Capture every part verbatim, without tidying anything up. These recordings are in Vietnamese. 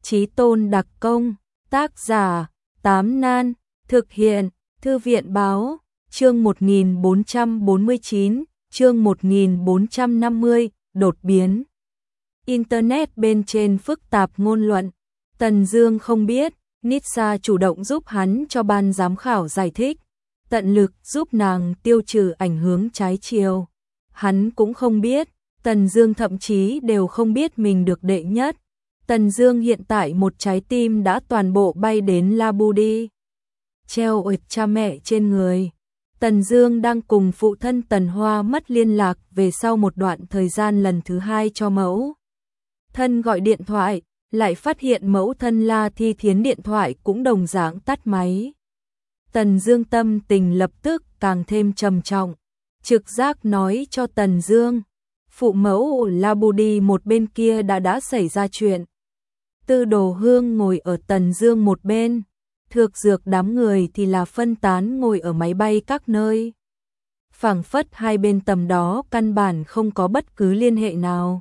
Chí tôn đặc công, tác giả, Tám Nan, thực hiện, Thư viện báo, chương một nghìn bốn trăm bốn mươi chín, chương một nghìn bốn trăm năm mươi, đột biến. Internet bên trên phức tạp ngôn luận, Tần Dương không biết, Nitsa chủ động giúp hắn cho ban giám khảo giải thích, tận lực giúp nàng tiêu trừ ảnh hưởng trái chiều. Hắn cũng không biết, Tần Dương thậm chí đều không biết mình được đệ nhất. Tần Dương hiện tại một trái tim đã toàn bộ bay đến Labudi, treo ở cha mẹ trên người. Tần Dương đang cùng phụ thân Tần Hoa mất liên lạc về sau một đoạn thời gian, lần thứ hai cho mẫu thân gọi điện thoại, lại phát hiện mẫu thân La Thi Thiến điện thoại cũng đồng dạng tắt máy. Tần Dương tâm tình lập tức càng thêm trầm trọng, trực giác nói cho Tần Dương, phụ mẫu Labudi một bên kia đã đã xảy ra chuyện. Tư Đồ Hương ngồi ở Tần Dương một bên, Thược Dược đám người thì là phân tán ngồi ở máy bay các nơi. Phảng phất hai bên tầm đó căn bản không có bất cứ liên hệ nào.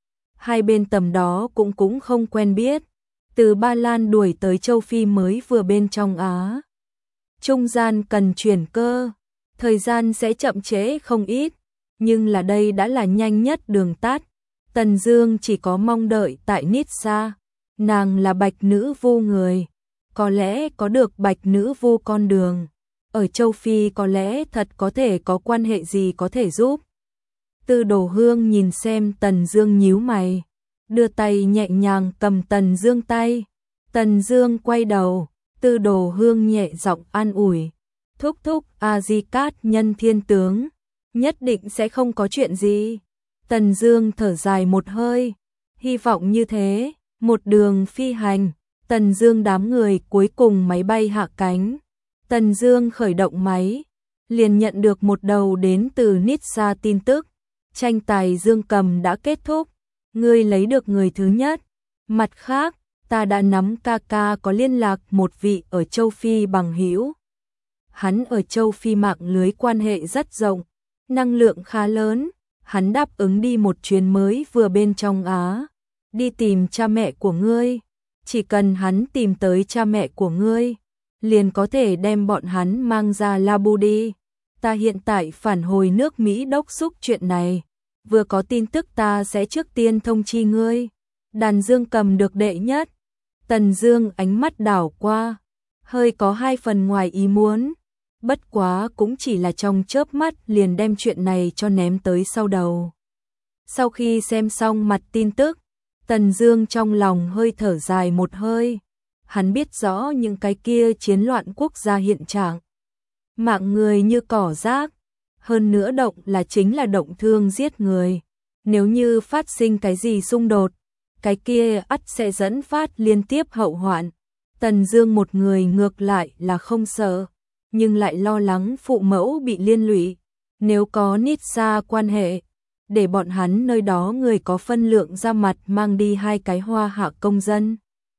Hai bên tầm đó cũng cũng không quen biết, từ Ba Lan đuổi tới châu Phi mới vừa bên trong Á. Trung gian cần chuyển cơ, thời gian sẽ chậm trễ không ít, nhưng là đây đã là nhanh nhất đường tắt. Tần Dương chỉ có mong đợi tại Nitsa, nàng là Bạch Nữ Vu người, có lẽ có được Bạch Nữ Vu con đường, ở châu Phi có lẽ thật có thể có quan hệ gì có thể giúp. Tư Đồ Hương nhìn xem Tần Dương nhíu mày, đưa tay nhẹ nhàng cầm Tần Dương tay. Tần Dương quay đầu, Tư Đồ Hương nhẹ giọng an ủi, thúc thúc A Di Cát Nhân thiên tướng, nhất định sẽ không có chuyện gì. Tần Dương thở dài một hơi, hy vọng như thế. Một đường phi hành, Tần Dương đám người cuối cùng máy bay hạ cánh. Tần Dương khởi động máy, liền nhận được một đầu đến từ Nitsa tin tức, tranh tài dương cầm đã kết thúc, ngươi lấy được người thứ nhất. Mặt khác, ta đã nắm ca ca có liên lạc một vị ở châu Phi bằng hữu. Hắn ở châu Phi mạng lưới quan hệ rất rộng, năng lượng khá lớn, hắn đáp ứng đi một chuyến mới vừa bên trong Á, đi tìm cha mẹ của ngươi. Chỉ cần hắn tìm tới cha mẹ của ngươi, liền có thể đem bọn hắn mang ra Labudi. Ta hiện tại phản hồi nước Mỹ đốc thúc chuyện này, vừa có tin tức ta sẽ trước tiên thông chi ngươi. Đàn dương cầm được đệ nhất. Tần Dương ánh mắt đảo qua, hơi có hai phần ngoài ý muốn, bất quá cũng chỉ là trong chớp mắt liền đem chuyện này cho ném tới sau đầu. Sau khi xem xong mặt tin tức, Tần Dương trong lòng hơi thở dài một hơi, hắn biết rõ những cái kia chiến loạn quốc gia hiện trạng, mạng người như cỏ rác, hơn nữa động là chính là động thương giết người, nếu như phát sinh cái gì xung đột, cái kia ắt sẽ dẫn phát liên tiếp hậu hoạn. Tần Dương một người ngược lại là không sợ, nhưng lại lo lắng phụ mẫu bị liên lụy, nếu có Nitsa quan hệ, để bọn hắn nơi đó người có phân lượng ra mặt mang đi hai cái hoa hạ công dân.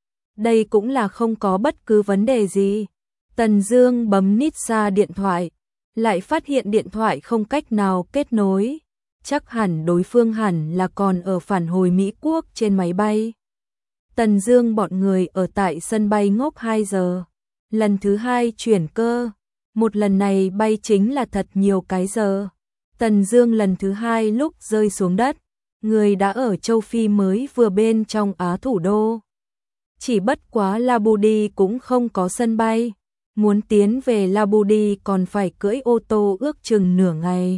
Đây cũng là không có bất cứ vấn đề gì. Tần Dương bấm Nitsa điện thoại, lại phát hiện điện thoại không cách nào kết nối, chắc hẳn đối phương hẳn là còn ở phản hồi Mỹ Quốc trên máy bay. Tần Dương bọn người ở tại sân bay ngốc hai giờ, lần thứ hai chuyển cơ, một lần này bay chính là thật nhiều cái giờ. Tần Dương lần thứ hai lúc rơi xuống đất, người đã ở châu Phi mới vừa bên trong Á thủ đô. Chỉ bất quá Labudi cũng không có sân bay, muốn tiến về Labudi còn phải cưỡi ô tô ước chừng nửa ngày.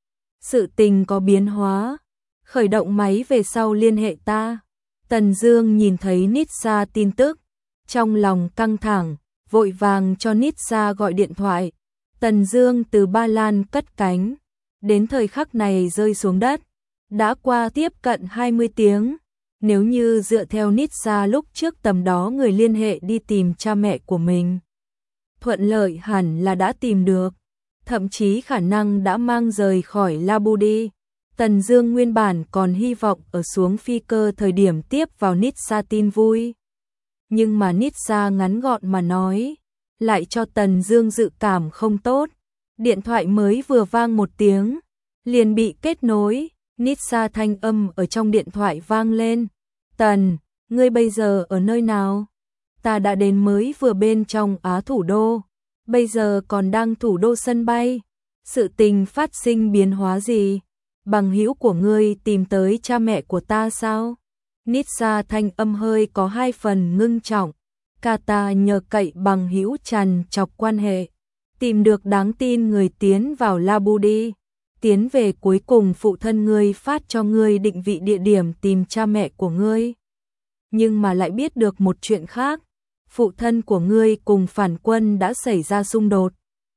Sự tình có biến hóa, khởi động máy về sau liên hệ ta. Tần Dương nhìn thấy Nitsa tin tức, trong lòng căng thẳng, vội vàng cho Nitsa gọi điện thoại. Tần Dương từ Ba Lan cất cánh, đến thời khắc này rơi xuống đất, đã qua tiếp cận hai mươi tiếng. Nếu như dựa theo Nitsa lúc trước tầm đó người liên hệ đi tìm cha mẹ của mình, thuận lợi hẳn là đã tìm được, thậm chí khả năng đã mang rời khỏi Labudi. Tần Dương nguyên bản còn hy vọng ở xuống phi cơ thời điểm tiếp vào Nitsa tin vui, nhưng mà Nitsa ngắn gọn mà nói, lại cho Tần Dương dự cảm không tốt. Điện thoại mới vừa vang một tiếng, liền bị kết nối, Nitsa thanh âm ở trong điện thoại vang lên. Tần, ngươi bây giờ ở nơi nào? Ta đã đến mới vừa bên trong Á thủ đô, bây giờ còn đang thủ đô sân bay. Sự tình phát sinh biến hóa gì? Bằng hữu của ngươi tìm tới cha mẹ của ta sao? Nitsa thanh âm hơi có hai phần ngưng trọng. Kata nhờ cậy bằng hữu tràn chọc quan hệ, tìm được đáng tin người tiến vào Labudi. Tiến về cuối cùng phụ thân ngươi phát cho ngươi định vị địa điểm tìm cha mẹ của ngươi. Nhưng mà lại biết được một chuyện khác. Phụ thân của ngươi cùng phản quân đã xảy ra xung đột.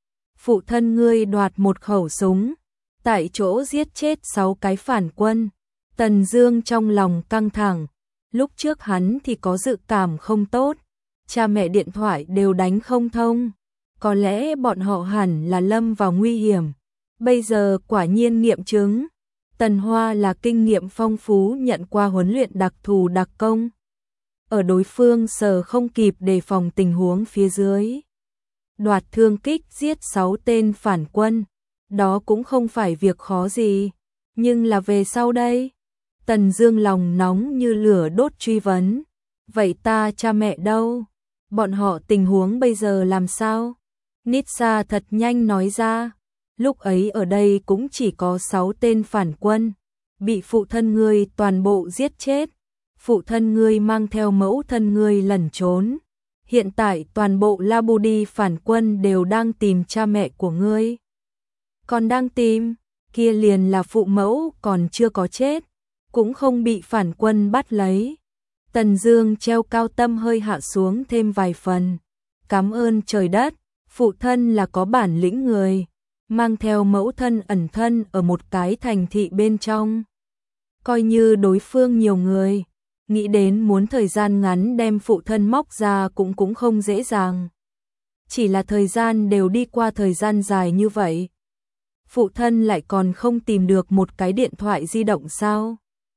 Phụ thân ngươi đoạt một khẩu súng, tại chỗ giết chết sáu cái phản quân. Tần Dương trong lòng căng thẳng. Lúc trước hắn thì có dự cảm không tốt. Cha mẹ điện thoại đều đánh không thông. Có lẽ bọn họ hẳn là lâm vào nguy hiểm. Bây giờ quả nhiên nghiệm chứng. Tần Hoa là kinh nghiệm phong phú nhận qua huấn luyện đặc thù đặc công. Ở đối phương sờ không kịp đề phòng tình huống phía dưới. Đoạt thương kích giết sáu tên phản quân. Đó cũng không phải việc khó gì. Nhưng là về sau đây. Tần Dương lòng nóng như lửa đốt truy vấn. Vậy ta cha mẹ đâu? Bọn họ tình huống bây giờ làm sao? Nitsa thật nhanh nói ra. Lúc ấy ở đây cũng chỉ có sáu tên phản quân. Bị phụ thân ngươi toàn bộ giết chết. Phụ thân ngươi mang theo mẫu thân ngươi lẩn trốn. Hiện tại toàn bộ Labudi phản quân đều đang tìm cha mẹ của ngươi. Còn đang tìm, kia liền là phụ mẫu còn chưa có chết, cũng không bị phản quân bắt lấy. Tần Dương treo cao tâm hơi hạ xuống thêm vài phần. Cảm ơn trời đất, phụ thân là có bản lĩnh người, mang theo mẫu thân ẩn thân ở một cái thành thị bên trong. Coi như đối phương nhiều người, nghĩ đến muốn thời gian ngắn đem phụ thân móc ra cũng cũng không dễ dàng. Chỉ là thời gian đều đi qua thời gian dài như vậy. Phụ thân lại còn không tìm được một cái điện thoại di động sao?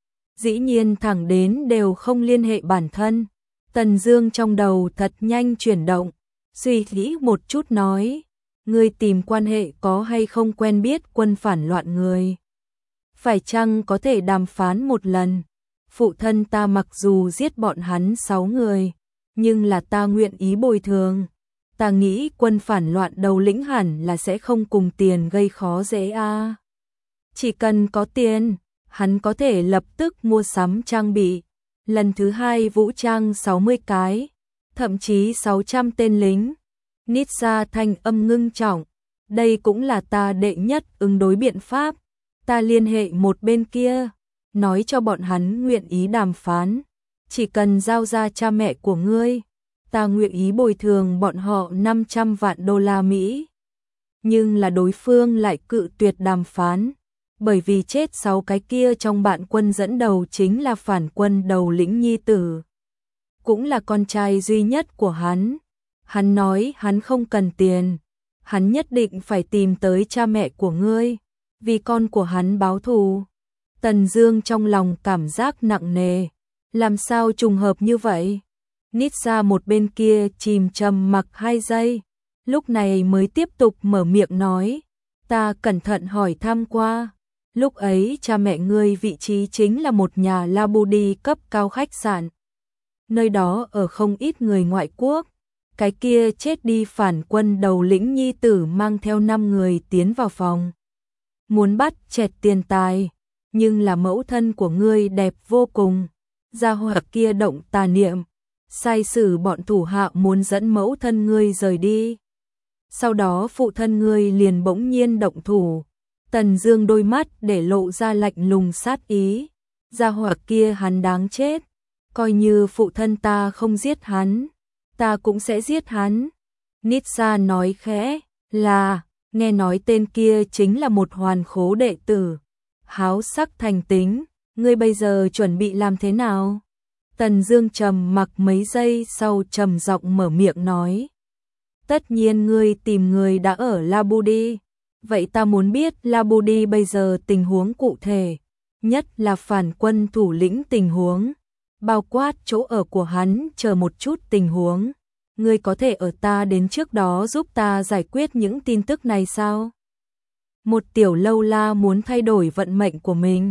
Dĩ nhiên thẳng đến đều không liên hệ bản thân. Tần Dương trong đầu thật nhanh chuyển động, suy nghĩ một chút nói, ngươi tìm quan hệ có hay không quen biết quân phản loạn người? Phải chăng có thể đàm phán một lần? Phụ thân ta mặc dù giết bọn hắn sáu người, nhưng là ta nguyện ý bồi thường. Ta nghĩ quân phản loạn đầu lĩnh hẳn là sẽ không cùng tiền gây khó dễ a. À. Chỉ cần có tiền, hắn có thể lập tức mua sắm trang bị. Lần thứ hai vũ trang sáu mươi cái, thậm chí sáu trăm tên lính. Nitsa thanh âm ngưng trọng, đây cũng là ta đệ nhất ứng đối biện pháp. Ta liên hệ một bên kia, nói cho bọn hắn nguyện ý đàm phán, chỉ cần giao ra cha mẹ của ngươi, ta nguyện ý bồi thường bọn họ năm trăm vạn đô la Mỹ. Nhưng là đối phương lại cự tuyệt đàm phán, bởi vì chết sáu cái kia trong bạn quân dẫn đầu chính là phản quân đầu lĩnh nhi tử, cũng là con trai duy nhất của hắn. Hắn nói hắn không cần tiền, hắn nhất định phải tìm tới cha mẹ của ngươi, vì con của hắn báo thù. Tần Dương trong lòng cảm giác nặng nề, làm sao trùng hợp như vậy? Nitsa một bên kia chìm trầm mặc hai giây, lúc này mới tiếp tục mở miệng nói, ta cẩn thận hỏi thăm qua, lúc ấy cha mẹ ngươi vị trí chính là một nhà Labudi cấp cao khách sạn. Nơi đó ở không ít người ngoại quốc, cái kia chết đi phản quân đầu lĩnh nhi tử mang theo năm người tiến vào phòng. Muốn bắt chẹt tiền tài, nhưng là mẫu thân của ngươi đẹp vô cùng, gia hỏa kia động tà niệm, sai sử bọn thủ hạ muốn dẫn mẫu thân ngươi rời đi. Sau đó phụ thân ngươi liền bỗng nhiên động thủ. Tần Dương đôi mắt để lộ ra lạnh lùng sát ý, gia hỏa kia hắn đáng chết, coi như phụ thân ta không giết hắn, ta cũng sẽ giết hắn. Nitsa nói khẽ, là, nghe nói tên kia chính là một hoàn khố đệ tử, háo sắc thành tính, ngươi bây giờ chuẩn bị làm thế nào? Tần Dương trầm mặc mấy giây sau trầm giọng mở miệng nói, tất nhiên ngươi tìm người đã ở Labudi, vậy ta muốn biết Labudi bây giờ tình huống cụ thể, nhất là phản quân thủ lĩnh tình huống, bao quát chỗ ở của hắn chờ một chút tình huống. Ngươi có thể ở ta đến trước đó giúp ta giải quyết những tin tức này sao? Một tiểu lâu la muốn thay đổi vận mệnh của mình,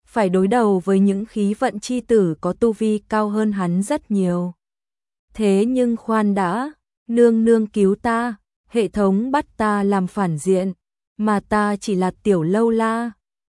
phải đối đầu với những khí vận chi tử có tu vi cao hơn hắn rất nhiều. Thế nhưng khoan đã, nương nương cứu ta, hệ thống bắt ta làm phản diện, mà ta chỉ là tiểu lâu la,